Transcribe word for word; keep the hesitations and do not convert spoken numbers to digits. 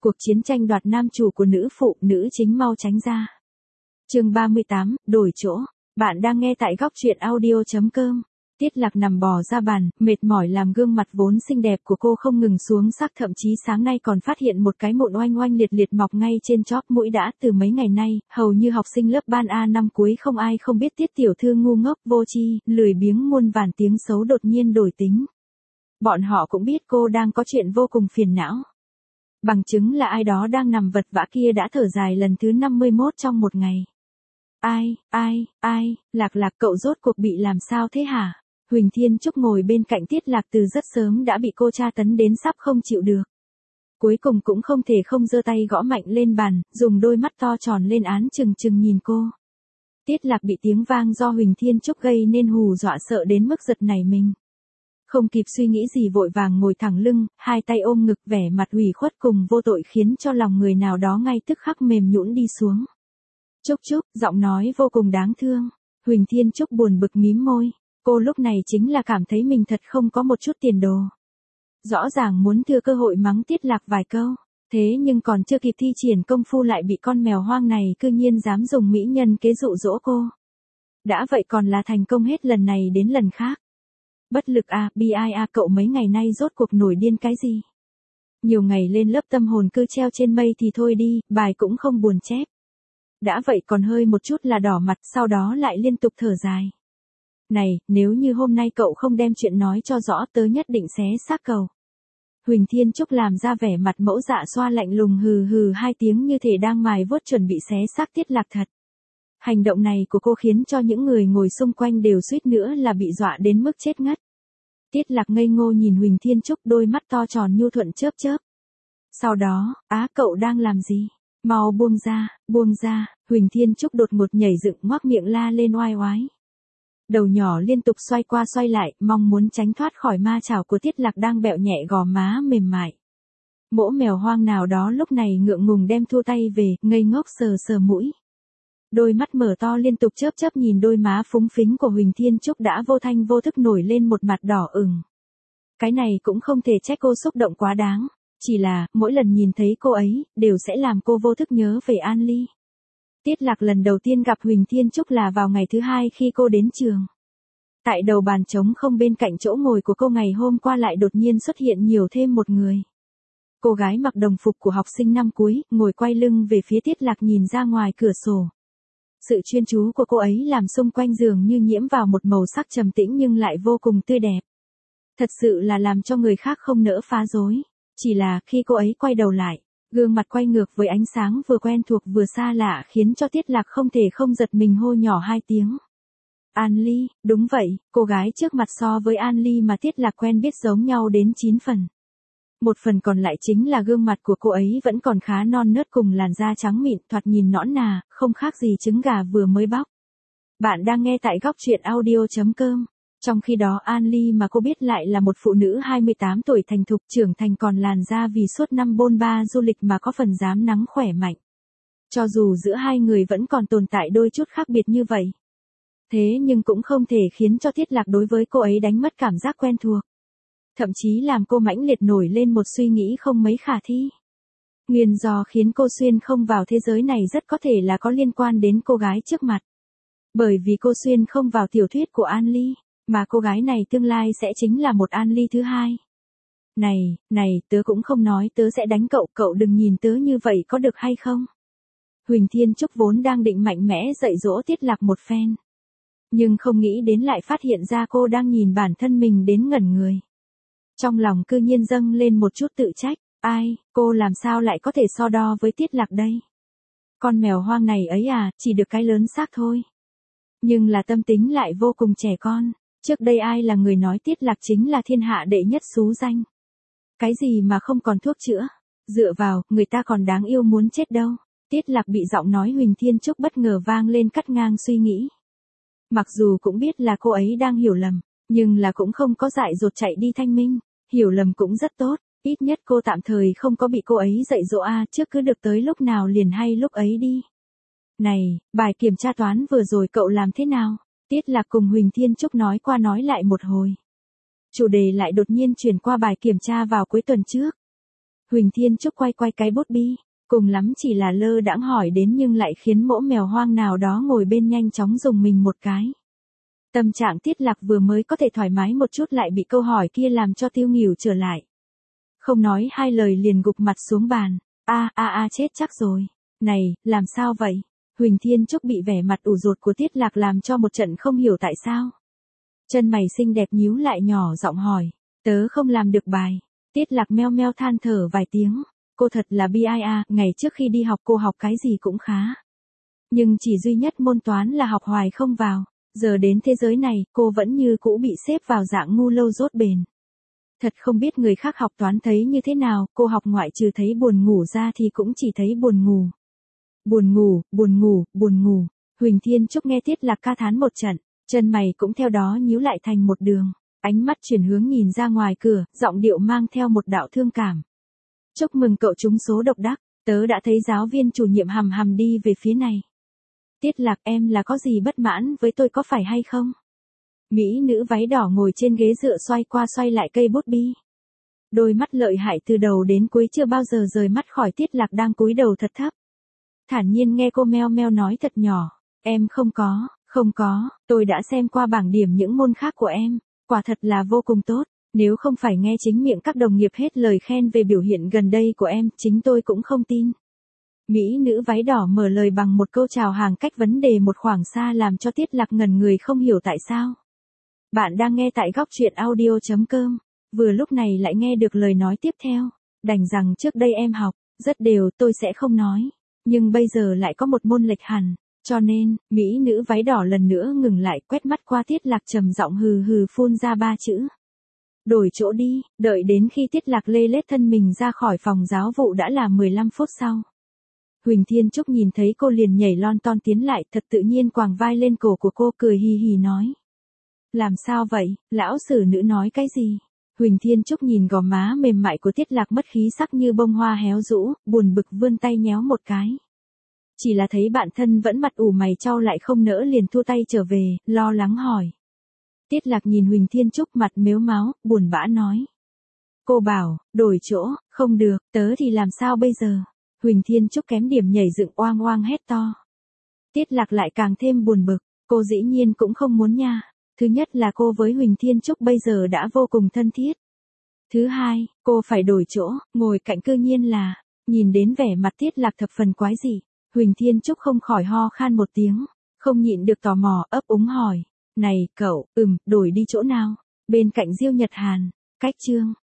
Cuộc chiến tranh đoạt nam chủ của nữ phụ, nữ chính mau tránh ra. Chương ba mươi tám, đổi chỗ. Bạn đang nghe tại góc truyện audio chấm com. Tiết Lạc nằm bò ra bàn, mệt mỏi làm gương mặt vốn xinh đẹp của cô không ngừng xuống sắc, thậm chí sáng nay còn phát hiện một cái mụn oanh oanh liệt liệt mọc ngay trên chóp mũi. Đã từ mấy ngày nay, hầu như học sinh lớp ban A năm cuối không ai không biết Tiết tiểu thư ngu ngốc, vô tri, lười biếng, muôn vàn tiếng xấu đột nhiên đổi tính. Bọn họ cũng biết cô đang có chuyện vô cùng phiền não. Bằng chứng là ai đó đang nằm vật vã kia đã thở dài lần thứ năm mươi mốt trong một ngày. Ai, ai, ai, Lạc Lạc cậu rốt cuộc bị làm sao thế hả? Huỳnh Thiên Trúc ngồi bên cạnh Tiết Lạc từ rất sớm đã bị cô tra tấn đến sắp không chịu được. Cuối cùng cũng không thể không giơ tay gõ mạnh lên bàn, dùng đôi mắt to tròn lên án chừng chừng nhìn cô. Tiết Lạc bị tiếng vang do Huỳnh Thiên Trúc gây nên hù dọa sợ đến mức giật nảy mình. Không kịp suy nghĩ gì vội vàng ngồi thẳng lưng, hai tay ôm ngực, vẻ mặt ủy khuất cùng vô tội khiến cho lòng người nào đó ngay tức khắc mềm nhũn đi xuống. Trúc Trúc, giọng nói vô cùng đáng thương. Huỳnh Thiên Trúc buồn bực mím môi. Cô lúc này chính là cảm thấy mình thật không có một chút tiền đồ. Rõ ràng muốn thừa cơ hội mắng Tiết Lạc vài câu, thế nhưng còn chưa kịp thi triển công phu lại bị con mèo hoang này cư nhiên dám dùng mỹ nhân kế dụ dỗ cô. Đã vậy còn là thành công hết lần này đến lần khác. Bất lực à, bi ai à, cậu mấy ngày nay rốt cuộc nổi điên cái gì? Nhiều ngày lên lớp tâm hồn cứ treo trên mây thì thôi đi, bài cũng không buồn chép. Đã vậy còn hơi một chút là đỏ mặt, sau đó lại liên tục thở dài. Này, nếu như hôm nay cậu không đem chuyện nói cho rõ tớ nhất định xé xác cậu. Huỳnh Thiên Trúc làm ra vẻ mặt mẫu dạ xoa lạnh lùng hừ hừ hai tiếng như thể đang mài vuốt chuẩn bị xé xác Tiết Lạc thật. Hành động này của cô khiến cho những người ngồi xung quanh đều suýt nữa là bị dọa đến mức chết ngất. Tiết Lạc ngây ngô nhìn Huỳnh Thiên Trúc, đôi mắt to tròn nhu thuận chớp chớp. Sau đó, á cậu đang làm gì? Mau buông ra, buông ra. Huỳnh Thiên Trúc đột ngột nhảy dựng ngoác miệng la lên oai oái. Đầu nhỏ liên tục xoay qua xoay lại, mong muốn tránh thoát khỏi ma chảo của Tiết Lạc đang bẹo nhẹ gò má mềm mại. Mỗ mèo hoang nào đó lúc này ngượng ngùng đem thua tay về, ngây ngốc sờ sờ mũi. Đôi mắt mở to liên tục chớp chớp nhìn đôi má phúng phính của Huỳnh Thiên Trúc đã vô thanh vô thức nổi lên một mặt đỏ ửng. Cái này cũng không thể trách cô xúc động quá đáng, chỉ là, mỗi lần nhìn thấy cô ấy, đều sẽ làm cô vô thức nhớ về An Ly. Tiết Lạc lần đầu tiên gặp Huỳnh Thiên Trúc là vào ngày thứ hai khi cô đến trường. Tại đầu bàn trống không bên cạnh chỗ ngồi của cô ngày hôm qua lại đột nhiên xuất hiện nhiều thêm một người. Cô gái mặc đồng phục của học sinh năm cuối, ngồi quay lưng về phía Tiết Lạc nhìn ra ngoài cửa sổ. Sự chuyên chú của cô ấy làm xung quanh giường như nhiễm vào một màu sắc trầm tĩnh nhưng lại vô cùng tươi đẹp. Thật sự là làm cho người khác không nỡ phá rối. Chỉ là khi cô ấy quay đầu lại, gương mặt quay ngược với ánh sáng vừa quen thuộc vừa xa lạ khiến cho Tiết Lạc không thể không giật mình hô nhỏ hai tiếng. An Ly, đúng vậy, cô gái trước mặt so với An Ly mà Tiết Lạc quen biết giống nhau đến chín phần. Một phần còn lại chính là gương mặt của cô ấy vẫn còn khá non nớt cùng làn da trắng mịn, thoạt nhìn nõn nà, không khác gì trứng gà vừa mới bóc. Bạn đang nghe tại góc truyện audio chấm com. Trong khi đó An Ly mà cô biết lại là một phụ nữ hai mươi tám tuổi thành thục trưởng thành còn làn da vì suốt năm bôn ba du lịch mà có phần dám nắng khỏe mạnh. Cho dù giữa hai người vẫn còn tồn tại đôi chút khác biệt như vậy. Thế nhưng cũng không thể khiến cho Tiết Lạc đối với cô ấy đánh mất cảm giác quen thuộc. Thậm chí làm cô mãnh liệt nổi lên một suy nghĩ không mấy khả thi. Nguyên do khiến cô xuyên không vào thế giới này rất có thể là có liên quan đến cô gái trước mặt. Bởi vì cô xuyên không vào tiểu thuyết của An Ly, mà cô gái này tương lai sẽ chính là một An Ly thứ hai. Này, này, tớ cũng không nói tớ sẽ đánh cậu, cậu đừng nhìn tớ như vậy có được hay không? Huỳnh Thiên Trúc vốn đang định mạnh mẽ dạy dỗ Tiết Lạc một phen. Nhưng không nghĩ đến lại phát hiện ra cô đang nhìn bản thân mình đến ngẩn người. Trong lòng cư nhiên dâng lên một chút tự trách, ai, cô làm sao lại có thể so đo với Tiết Lạc đây? Con mèo hoang này ấy à, chỉ được cái lớn xác thôi. Nhưng là tâm tính lại vô cùng trẻ con, trước đây ai là người nói Tiết Lạc chính là thiên hạ đệ nhất xú danh. Cái gì mà không còn thuốc chữa, dựa vào, người ta còn đáng yêu muốn chết đâu. Tiết Lạc bị giọng nói Huỳnh Thiên Trúc bất ngờ vang lên cắt ngang suy nghĩ. Mặc dù cũng biết là cô ấy đang hiểu lầm, nhưng là cũng không có dại dột chạy đi thanh minh. Hiểu lầm cũng rất tốt, ít nhất cô tạm thời không có bị cô ấy dạy dỗ a trước cứ được tới lúc nào liền hay lúc ấy đi. Này, bài kiểm tra toán vừa rồi cậu làm thế nào? Tiết Lạc cùng Huỳnh Thiên Trúc nói qua nói lại một hồi. Chủ đề lại đột nhiên chuyển qua bài kiểm tra vào cuối tuần trước. Huỳnh Thiên Trúc quay quay cái bút bi, cùng lắm chỉ là lơ đãng hỏi đến nhưng lại khiến mỗ mèo hoang nào đó ngồi bên nhanh chóng dùng mình một cái. Tâm trạng Tiết Lạc vừa mới có thể thoải mái một chút lại bị câu hỏi kia làm cho tiêu nghỉu trở lại. Không nói hai lời liền gục mặt xuống bàn, a a a chết chắc rồi, này, làm sao vậy? Huỳnh Thiên Trúc bị vẻ mặt ủ rột của Tiết Lạc làm cho một trận không hiểu tại sao. Chân mày xinh đẹp nhíu lại nhỏ giọng hỏi, tớ không làm được bài. Tiết Lạc meo meo than thở vài tiếng, cô thật là bi ai a, ngày trước khi đi học cô học cái gì cũng khá. Nhưng chỉ duy nhất môn toán là học hoài không vào, giờ đến thế giới này cô vẫn như cũ bị xếp vào dạng ngu lâu dốt bền. Thật không biết người khác học toán thấy như thế nào, cô học ngoại trừ thấy buồn ngủ ra thì cũng chỉ thấy buồn ngủ. Buồn ngủ, buồn ngủ, buồn ngủ. Huỳnh Thiên Trúc nghe Tiết Lạc ca thán một trận, chân mày cũng theo đó nhíu lại thành một đường, ánh mắt chuyển hướng nhìn ra ngoài cửa, giọng điệu mang theo một đạo thương cảm. Chúc mừng cậu trúng số độc đắc, tớ đã thấy giáo viên chủ nhiệm hằm hằm đi về phía này. Tiết Lạc, em là có gì bất mãn với tôi có phải hay không? Mỹ nữ váy đỏ ngồi trên ghế dựa xoay qua xoay lại cây bút bi. Đôi mắt lợi hại từ đầu đến cuối chưa bao giờ rời mắt khỏi Tiết Lạc đang cúi đầu thật thấp. Thản nhiên nghe cô meo meo nói thật nhỏ, em không có, không có, tôi đã xem qua bảng điểm những môn khác của em, quả thật là vô cùng tốt, nếu không phải nghe chính miệng các đồng nghiệp hết lời khen về biểu hiện gần đây của em, chính tôi cũng không tin. Mỹ nữ váy đỏ mở lời bằng một câu chào hàng cách vấn đề một khoảng xa làm cho Tiết Lạc ngẩn người không hiểu tại sao. Bạn đang nghe tại góc truyện audio chấm com, vừa lúc này lại nghe được lời nói tiếp theo, đành rằng trước đây em học, rất đều tôi sẽ không nói, nhưng bây giờ lại có một môn lệch hẳn, cho nên, Mỹ nữ váy đỏ lần nữa ngừng lại quét mắt qua Tiết Lạc trầm giọng hừ hừ phun ra ba chữ. Đổi chỗ đi, đợi đến khi Tiết Lạc lê lết thân mình ra khỏi phòng giáo vụ đã là mười lăm phút sau. Huỳnh Thiên Trúc nhìn thấy cô liền nhảy lon ton tiến lại thật tự nhiên quàng vai lên cổ của cô cười hì hì nói. Làm sao vậy, lão sử nữ nói cái gì? Huỳnh Thiên Trúc nhìn gò má mềm mại của Tiết Lạc mất khí sắc như bông hoa héo rũ, buồn bực vươn tay nhéo một cái. Chỉ là thấy bạn thân vẫn mặt ủ mày chau lại không nỡ liền thua tay trở về, lo lắng hỏi. Tiết Lạc nhìn Huỳnh Thiên Trúc mặt mếu máo, buồn bã nói. Cô bảo, đổi chỗ, không được, tớ thì làm sao bây giờ? Huỳnh Thiên Trúc kém điểm nhảy dựng oang oang hét to. Tiết Lạc lại càng thêm buồn bực, cô dĩ nhiên cũng không muốn nha. Thứ nhất là cô với Huỳnh Thiên Trúc bây giờ đã vô cùng thân thiết. Thứ hai, cô phải đổi chỗ, ngồi cạnh cư nhiên là, nhìn đến vẻ mặt Tiết Lạc thập phần quái dị. Huỳnh Thiên Trúc không khỏi ho khan một tiếng, không nhịn được tò mò ấp úng hỏi. Này, cậu, ừm, đổi đi chỗ nào? Bên cạnh Diêu Nhật Hàn, cách Trương,